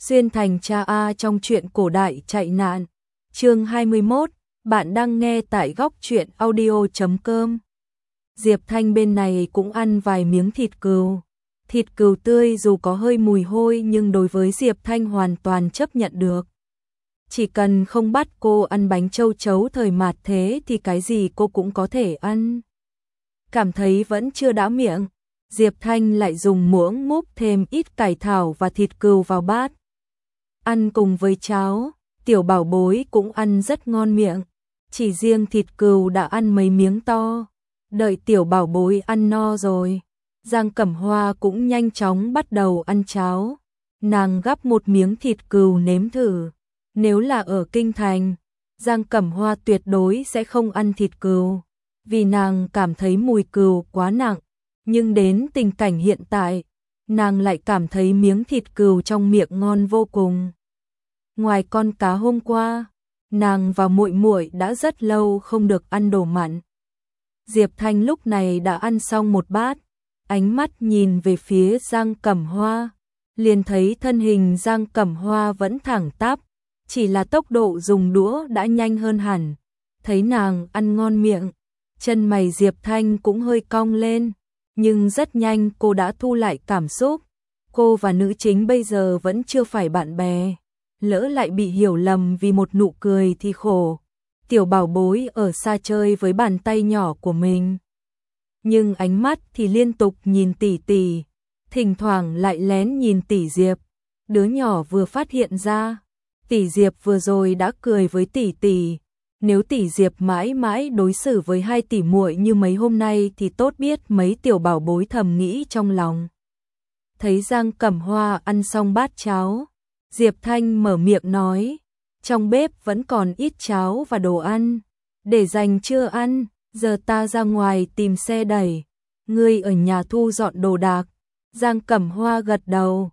Xuyên thành cha A trong truyện cổ đại chạy nạn. Chương 21, bạn đang nghe tại góc truyện audio.com. Diệp Thanh bên này cũng ăn vài miếng thịt cừu. Thịt cừu tươi dù có hơi mùi hôi nhưng đối với Diệp Thanh hoàn toàn chấp nhận được. Chỉ cần không bắt cô ăn bánh châu chấu thời mạt thế thì cái gì cô cũng có thể ăn. Cảm thấy vẫn chưa đã miệng, Diệp Thanh lại dùng muỗng múc thêm ít cải thảo và thịt cừu vào bát. Ăn cùng với cháo, tiểu bảo bối cũng ăn rất ngon miệng. Chỉ riêng thịt cừu đã ăn mấy miếng to. Đợi tiểu bảo bối ăn no rồi, Giang Cẩm Hoa cũng nhanh chóng bắt đầu ăn cháo. Nàng gắp một miếng thịt cừu nếm thử. Nếu là ở Kinh Thành, Giang Cẩm Hoa tuyệt đối sẽ không ăn thịt cừu, vì nàng cảm thấy mùi cừu quá nặng. Nhưng đến tình cảnh hiện tại, nàng lại cảm thấy miếng thịt cừu trong miệng ngon vô cùng. Ngoài con cá hôm qua, nàng và muội muội đã rất lâu không được ăn đồ mặn. Diệp Thanh lúc này đã ăn xong một bát, ánh mắt nhìn về phía Giang Cẩm Hoa, liền thấy thân hình Giang Cẩm Hoa vẫn thẳng tắp, chỉ là tốc độ dùng đũa đã nhanh hơn hẳn. Thấy nàng ăn ngon miệng, chân mày Diệp Thanh cũng hơi cong lên, nhưng rất nhanh cô đã thu lại cảm xúc. Cô và nữ chính bây giờ vẫn chưa phải bạn bè, lỡ lại bị hiểu lầm vì một nụ cười thì khổ. Tiểu bảo bối ở xa chơi với bàn tay nhỏ của mình, nhưng ánh mắt thì liên tục nhìn tỷ tỷ, thỉnh thoảng lại lén nhìn tỷ Diệp. Đứa nhỏ vừa phát hiện ra, tỷ Diệp vừa rồi đã cười với tỷ tỷ. Nếu tỷ Diệp mãi mãi đối xử với hai tỷ muội như mấy hôm nay thì tốt biết mấy tiểu bảo bối thầm nghĩ trong lòng. Thấy Giang Cẩm Hoa ăn xong bát cháo, Diệp Thanh mở miệng nói, trong bếp vẫn còn ít cháo và đồ ăn, để dành chưa ăn, giờ ta ra ngoài tìm xe đẩy, ngươi ở nhà thu dọn đồ đạc. Giang Cẩm Hoa gật đầu,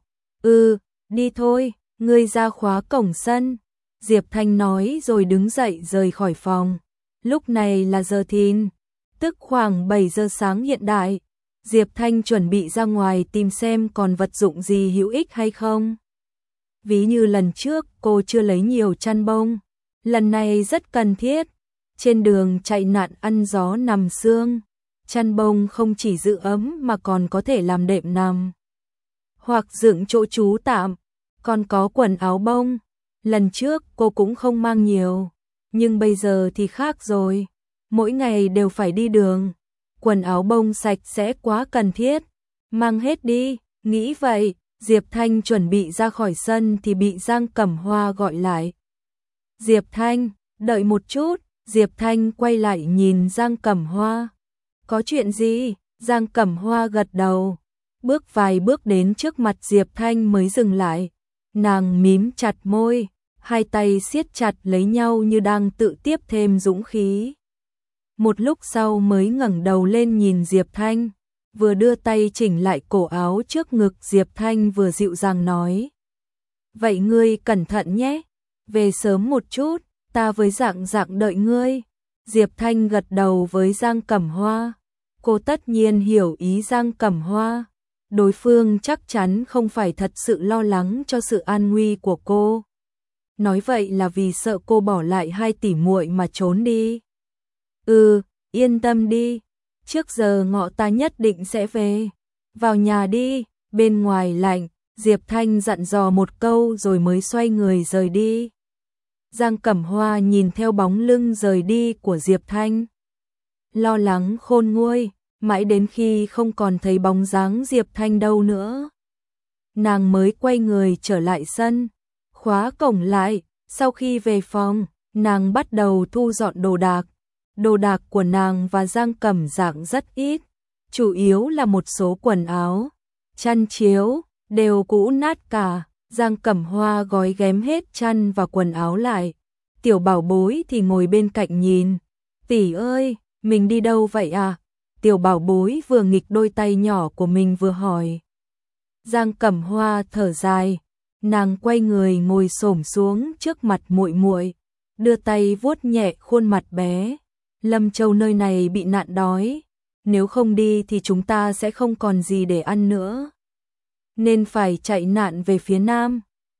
đi thôi, ngươi ra khóa cổng sân. Diệp Thanh nói rồi đứng dậy rời khỏi phòng. Lúc này là giờ thìn, tức khoảng 7 giờ sáng hiện đại. Diệp Thanh chuẩn bị ra ngoài tìm xem còn vật dụng gì hữu ích hay không. Ví như lần trước cô chưa lấy nhiều chăn bông, lần này rất cần thiết. Trên đường chạy nạn ăn gió nằm sương, chăn bông không chỉ giữ ấm mà còn có thể làm đệm nằm hoặc dựng chỗ trú tạm. Còn có quần áo bông, lần trước cô cũng không mang nhiều, nhưng bây giờ thì khác rồi, mỗi ngày đều phải đi đường, quần áo bông sạch sẽ quá cần thiết, mang hết đi. Nghĩ vậy, Diệp Thanh chuẩn bị ra khỏi sân thì bị Giang Cẩm Hoa gọi lại. Diệp Thanh, đợi một chút. Diệp Thanh quay lại nhìn Giang Cẩm Hoa. Có chuyện gì? Giang Cẩm Hoa gật đầu, bước vài bước đến trước mặt Diệp Thanh mới dừng lại. Nàng mím chặt môi, hai tay siết chặt lấy nhau như đang tự tiếp thêm dũng khí. Một lúc sau mới ngẩng đầu lên nhìn Diệp Thanh, vừa đưa tay chỉnh lại cổ áo trước ngực. Diệp Thanh vừa dịu dàng nói, vậy ngươi cẩn thận nhé, về sớm một chút, ta với Dạng Dạng đợi ngươi. Diệp Thanh gật đầu với Giang Cẩm Hoa, cô tất nhiên hiểu ý Giang Cẩm Hoa. Đối phương chắc chắn không phải thật sự lo lắng cho sự an nguy của cô. Nói vậy là vì sợ cô bỏ lại hai tỷ muội mà trốn đi. Yên tâm đi, trước giờ ngọ ta nhất định sẽ về. Vào nhà đi, bên ngoài lạnh. Diệp Thanh dặn dò một câu rồi mới xoay người rời đi. Giang Cẩm Hoa nhìn theo bóng lưng rời đi của Diệp Thanh, lo lắng khôn nguôi. Mãi đến khi không còn thấy bóng dáng Diệp Thanh đâu nữa, nàng mới quay người trở lại sân, khóa cổng lại. Sau khi về phòng, nàng bắt đầu thu dọn đồ đạc. Đồ đạc của nàng và Giang Cẩm Dạng rất ít, chủ yếu là một số quần áo, chăn chiếu, đều cũ nát cả. Giang Cẩm Hoa gói ghém hết chăn và quần áo lại. Tiểu bảo bối thì ngồi bên cạnh nhìn. Tỷ ơi, mình đi đâu vậy à? Tiểu bảo bối vừa nghịch đôi tay nhỏ của mình vừa hỏi. Giang Cẩm Hoa thở dài, nàng quay người ngồi xổm xuống trước mặt muội muội, đưa tay vuốt nhẹ khuôn mặt bé. Lâm Châu nơi này bị nạn đói, nếu không đi thì chúng ta sẽ không còn gì để ăn nữa, nên phải chạy nạn về phía Nam.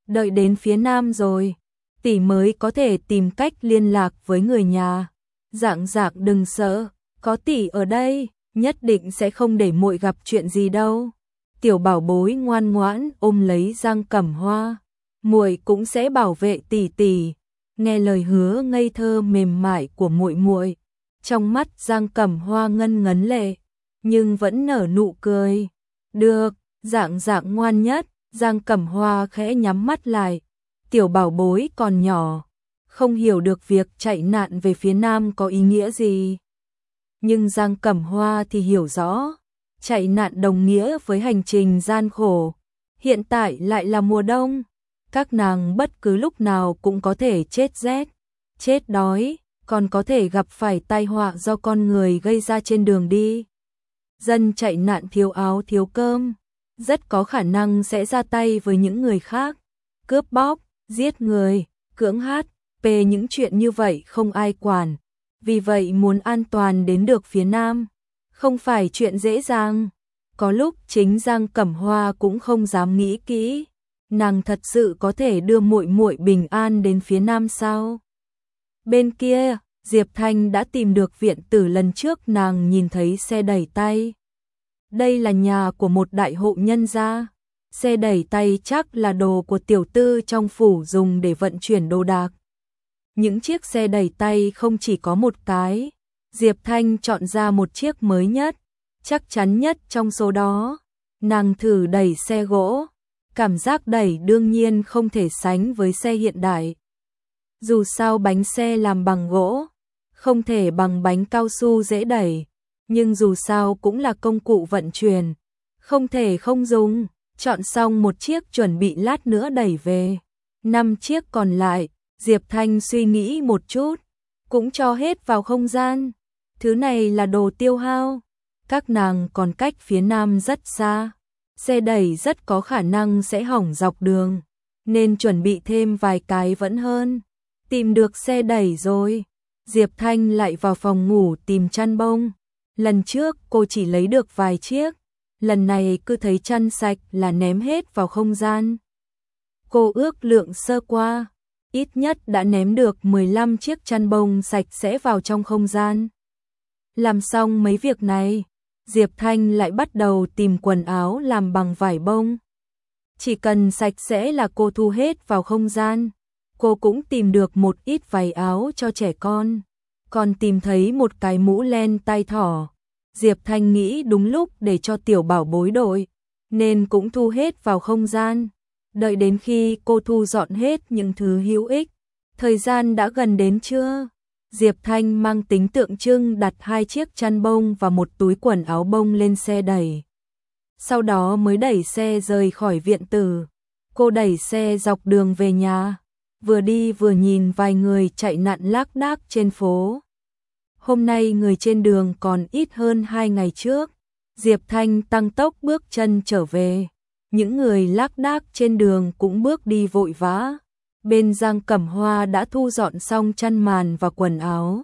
Đợi đến phía Nam rồi, tỷ mới có thể tìm cách liên lạc với người nhà. Dạng dạng đừng sợ, có tỷ ở đây, nhất định sẽ không để muội gặp chuyện gì đâu. Tiểu bảo bối ngoan ngoãn ôm lấy Giang Cẩm Hoa, muội cũng sẽ bảo vệ tỷ tỷ. Nghe lời hứa ngây thơ mềm mại của muội muội, trong mắt Giang Cẩm Hoa ngân ngấn lệ, nhưng vẫn nở nụ cười. Được, dạng dạng ngoan nhất. Giang Cẩm Hoa khẽ nhắm mắt lại. Tiểu bảo bối còn nhỏ, không hiểu được việc chạy nạn về phía Nam có ý nghĩa gì. Nhưng Giang Cẩm Hoa thì hiểu rõ, chạy nạn đồng nghĩa với hành trình gian khổ. Hiện tại lại là mùa đông, các nàng bất cứ lúc nào cũng có thể chết rét, chết đói, còn có thể gặp phải tai họa do con người gây ra trên đường đi. Dân chạy nạn thiếu áo thiếu cơm, rất có khả năng sẽ ra tay với những người khác, cướp bóc, giết người, cưỡng hát, những chuyện như vậy không ai quản. Vì vậy muốn an toàn đến được phía Nam, không phải chuyện dễ dàng. Có lúc chính Giang Cẩm Hoa cũng không dám nghĩ kỹ, nàng thật sự có thể đưa muội muội bình an đến phía Nam sao? Bên kia, Diệp Thanh đã tìm được viện tử lần trước nàng nhìn thấy xe đẩy tay. Đây là nhà của một đại hộ nhân gia. Xe đẩy tay chắc là đồ của tiểu tư trong phủ dùng để vận chuyển đồ đạc. Những chiếc xe đẩy tay không chỉ có một cái, Diệp Thanh chọn ra một chiếc mới nhất, chắc chắn nhất trong số đó. Nàng thử đẩy xe gỗ, cảm giác đẩy đương nhiên không thể sánh với xe hiện đại. Dù sao bánh xe làm bằng gỗ, không thể bằng bánh cao su dễ đẩy, nhưng dù sao cũng là công cụ vận chuyển, không thể không dùng. Chọn xong một chiếc chuẩn bị lát nữa đẩy về. 5 chiếc còn lại, Diệp Thanh suy nghĩ một chút, cũng cho hết vào không gian. Thứ này là đồ tiêu hao, các nàng còn cách phía Nam rất xa, xe đẩy rất có khả năng sẽ hỏng dọc đường, nên chuẩn bị thêm vài cái vẫn hơn. Tìm được xe đẩy rồi, Diệp Thanh lại vào phòng ngủ tìm chăn bông. Lần trước cô chỉ lấy được vài chiếc, lần này cứ thấy chăn sạch là ném hết vào không gian. Cô ước lượng sơ qua, ít nhất đã ném được 15 chiếc chăn bông sạch sẽ vào trong không gian. Làm xong mấy việc này, Diệp Thanh lại bắt đầu tìm quần áo làm bằng vải bông. Chỉ cần sạch sẽ là cô thu hết vào không gian. Cô cũng tìm được một ít váy áo cho trẻ con, còn tìm thấy một cái mũ len tai thỏ. Diệp Thanh nghĩ đúng lúc để cho tiểu bảo bối đội, nên cũng thu hết vào không gian. Đợi đến khi cô thu dọn hết những thứ hữu ích, thời gian đã gần đến trưa. Diệp Thanh mang tính tượng trưng đặt 2 chiếc chăn bông và một túi quần áo bông lên xe đẩy. Sau đó mới đẩy xe rời khỏi viện tử. Cô đẩy xe dọc đường về nhà, vừa đi vừa nhìn vài người chạy nạn lác đác trên phố. Hôm nay người trên đường còn ít hơn 2 ngày trước. Diệp Thanh tăng tốc bước chân trở về. Những người lác đác trên đường cũng bước đi vội vã. Bên Giang Cẩm Hoa đã thu dọn xong chăn màn và quần áo.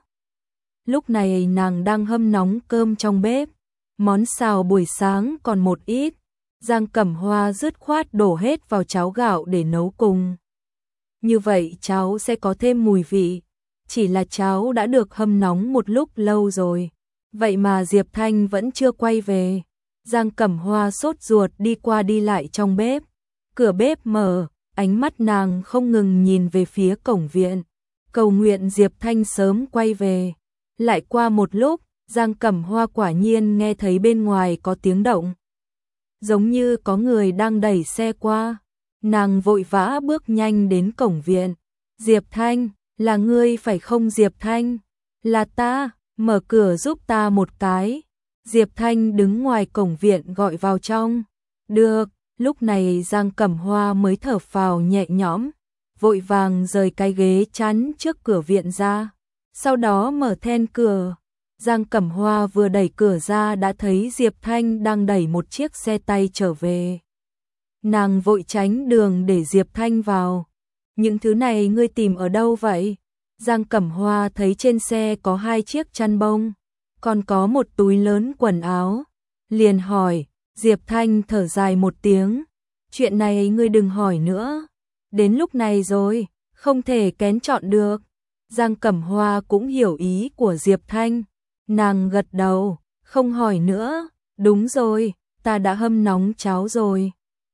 Lúc này nàng đang hâm nóng cơm trong bếp. Món xào buổi sáng còn một ít. Giang Cẩm Hoa dứt khoát đổ hết vào cháo gạo để nấu cùng. Như vậy cháo sẽ có thêm mùi vị. Chỉ là cháo đã được hâm nóng một lúc lâu rồi. Vậy mà Diệp Thanh vẫn chưa quay về. Giang Cẩm Hoa sốt ruột đi qua đi lại trong bếp. Cửa bếp mở, ánh mắt nàng không ngừng nhìn về phía cổng viện, cầu nguyện Diệp Thanh sớm quay về. Lại qua một lúc, Giang Cẩm Hoa quả nhiên nghe thấy bên ngoài có tiếng động. Giống như có người đang đẩy xe qua. Nàng vội vã bước nhanh đến cổng viện. Diệp Thanh, là ngươi phải không Diệp Thanh? Là ta, mở cửa giúp ta một cái. Diệp Thanh đứng ngoài cổng viện gọi vào trong. Được, lúc này Giang Cẩm Hoa mới thở phào nhẹ nhõm, vội vàng rời cái ghế chắn trước cửa viện ra. Sau đó mở then cửa. Giang Cẩm Hoa vừa đẩy cửa ra đã thấy Diệp Thanh đang đẩy một chiếc xe tay trở về. Nàng vội tránh đường để Diệp Thanh vào. Những thứ này ngươi tìm ở đâu vậy? Giang Cẩm Hoa thấy trên xe có 2 chiếc chăn bông, còn có một túi lớn quần áo. Liền hỏi, Diệp Thanh thở dài một tiếng. Chuyện này ngươi đừng hỏi nữa. đến lúc này rồi, không thể kén chọn được. Giang Cẩm Hoa cũng hiểu ý của Diệp Thanh, nàng gật đầu, không hỏi nữa, đúng rồi, ta đã hâm nóng cháo rồi.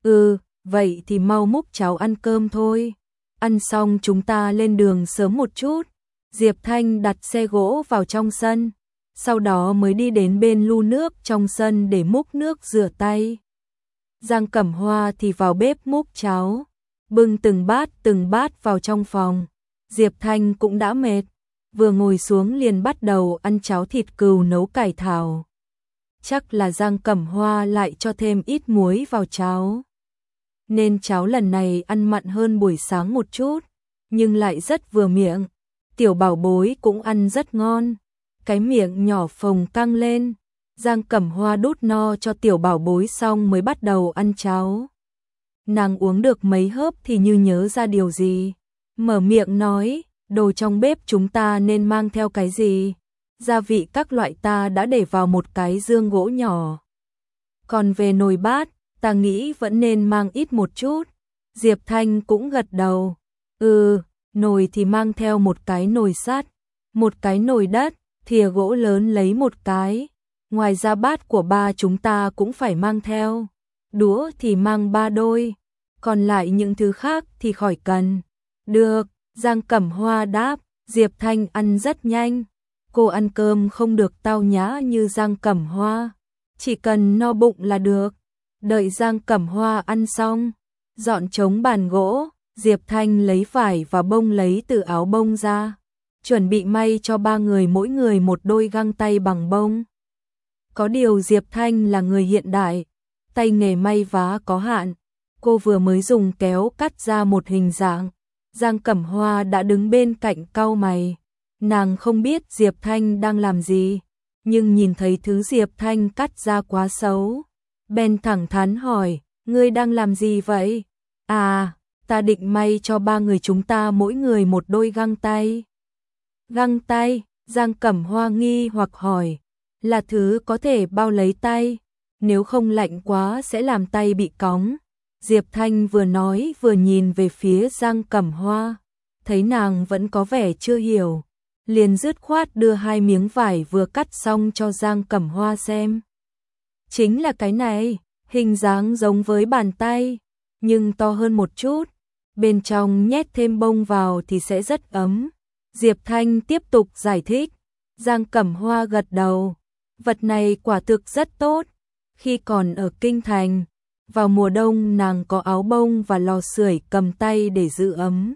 Vậy thì mau múc cháo ăn cơm thôi. Ăn xong chúng ta lên đường sớm một chút. Diệp Thanh đặt xe gỗ vào trong sân, sau đó mới đi đến bên lu nước trong sân để múc nước rửa tay. Giang Cẩm Hoa thì vào bếp múc cháo, bưng từng bát vào trong phòng. Diệp Thanh cũng đã mệt, vừa ngồi xuống liền bắt đầu ăn cháo thịt cừu nấu cải thảo. Chắc là Giang Cẩm Hoa lại cho thêm ít muối vào cháo, nên cháo lần này ăn mặn hơn buổi sáng một chút, nhưng lại rất vừa miệng. Tiểu bảo bối cũng ăn rất ngon, cái miệng nhỏ phồng căng lên. Giang Cẩm Hoa đút no cho tiểu bảo bối xong mới bắt đầu ăn cháo. Nàng uống được mấy hớp thì như nhớ ra điều gì, mở miệng nói, đồ trong bếp chúng ta nên mang theo cái gì? Gia vị các loại ta đã để vào một cái dương gỗ nhỏ. Còn về nồi bát, ta nghĩ vẫn nên mang ít một chút. Diệp Thanh cũng gật đầu. Nồi thì mang theo một cái nồi sắt, một cái nồi đất, thìa gỗ lớn lấy một cái. Ngoài ra bát của ba chúng ta cũng phải mang theo. Đũa thì mang 3 đôi, còn lại những thứ khác thì khỏi cần. Được, Giang Cẩm Hoa đáp. Diệp Thanh ăn rất nhanh. Cô ăn cơm không được tao nhã như Giang Cẩm Hoa, chỉ cần no bụng là được. Đợi Giang Cẩm Hoa ăn xong, dọn trống bàn gỗ, Diệp Thanh lấy vải và bông lấy từ áo bông ra, chuẩn bị may cho 3 người mỗi người một đôi găng tay bằng bông. Có điều Diệp Thanh là người hiện đại, tay nghề may vá có hạn, cô vừa mới dùng kéo cắt ra một hình dạng. Giang Cẩm Hoa đã đứng bên cạnh cau mày, nàng không biết Diệp Thanh đang làm gì, nhưng nhìn thấy thứ Diệp Thanh cắt ra quá xấu, bèn thẳng thắn hỏi, ngươi đang làm gì vậy? Ta định may cho 3 người chúng ta mỗi người một đôi găng tay. Găng tay? Giang Cẩm Hoa nghi hoặc hỏi, là thứ có thể bao lấy tay, nếu không lạnh quá sẽ làm tay bị cóng. Diệp Thanh vừa nói vừa nhìn về phía Giang Cẩm Hoa, thấy nàng vẫn có vẻ chưa hiểu, liền dứt khoát đưa 2 miếng vải vừa cắt xong cho Giang Cẩm Hoa xem. Chính là cái này, hình dáng giống với bàn tay, nhưng to hơn một chút, bên trong nhét thêm bông vào thì sẽ rất ấm. Diệp Thanh tiếp tục giải thích. Giang Cẩm Hoa gật đầu, vật này quả thực rất tốt. Khi còn ở Kinh Thành, vào mùa đông nàng có áo bông và lò sưởi cầm tay để giữ ấm,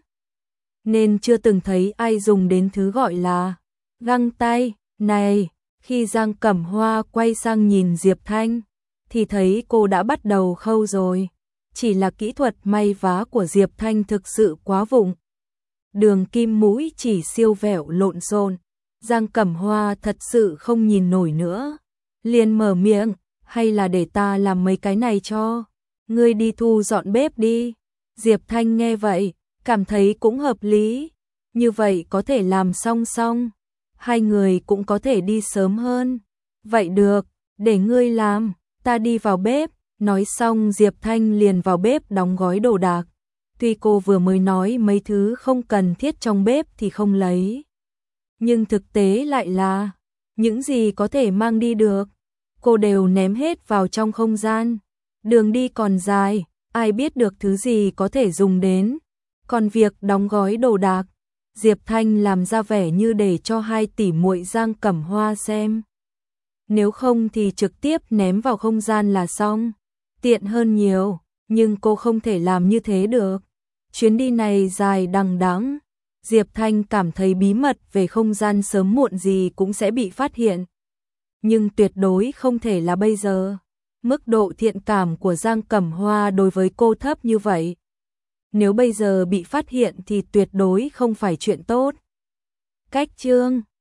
nên chưa từng thấy ai dùng đến thứ gọi là găng tay này. Khi Giang Cẩm Hoa quay sang nhìn Diệp Thanh, thì thấy cô đã bắt đầu khâu rồi. Chỉ là kỹ thuật may vá của Diệp Thanh thực sự quá vụng. Đường kim mũi chỉ siêu vẹo lộn xộn. Giang Cẩm Hoa thật sự không nhìn nổi nữa, liền mở miệng, hay là để ta làm mấy cái này cho, ngươi đi thu dọn bếp đi. Diệp Thanh nghe vậy, cảm thấy cũng hợp lý, như vậy có thể làm song song, 2 người cũng có thể đi sớm hơn. Vậy được, để ngươi làm, ta đi vào bếp. Nói xong Diệp Thanh liền vào bếp đóng gói đồ đạc. Tuy cô vừa mới nói mấy thứ không cần thiết trong bếp thì không lấy, nhưng thực tế lại là những gì có thể mang đi được, cô đều ném hết vào trong không gian. Đường đi còn dài, ai biết được thứ gì có thể dùng đến. Còn việc đóng gói đồ đạc, Diệp Thanh làm ra vẻ như để cho 2 tỷ muội Giang Cẩm Hoa xem. Nếu không thì trực tiếp ném vào không gian là xong, tiện hơn nhiều, nhưng cô không thể làm như thế được. Chuyến đi này dài đằng đẵng, Diệp Thanh cảm thấy bí mật về không gian sớm muộn gì cũng sẽ bị phát hiện. Nhưng tuyệt đối không thể là bây giờ. Mức độ thiện cảm của Giang Cẩm Hoa đối với cô thấp như vậy, nếu bây giờ bị phát hiện thì tuyệt đối không phải chuyện tốt. Cách chương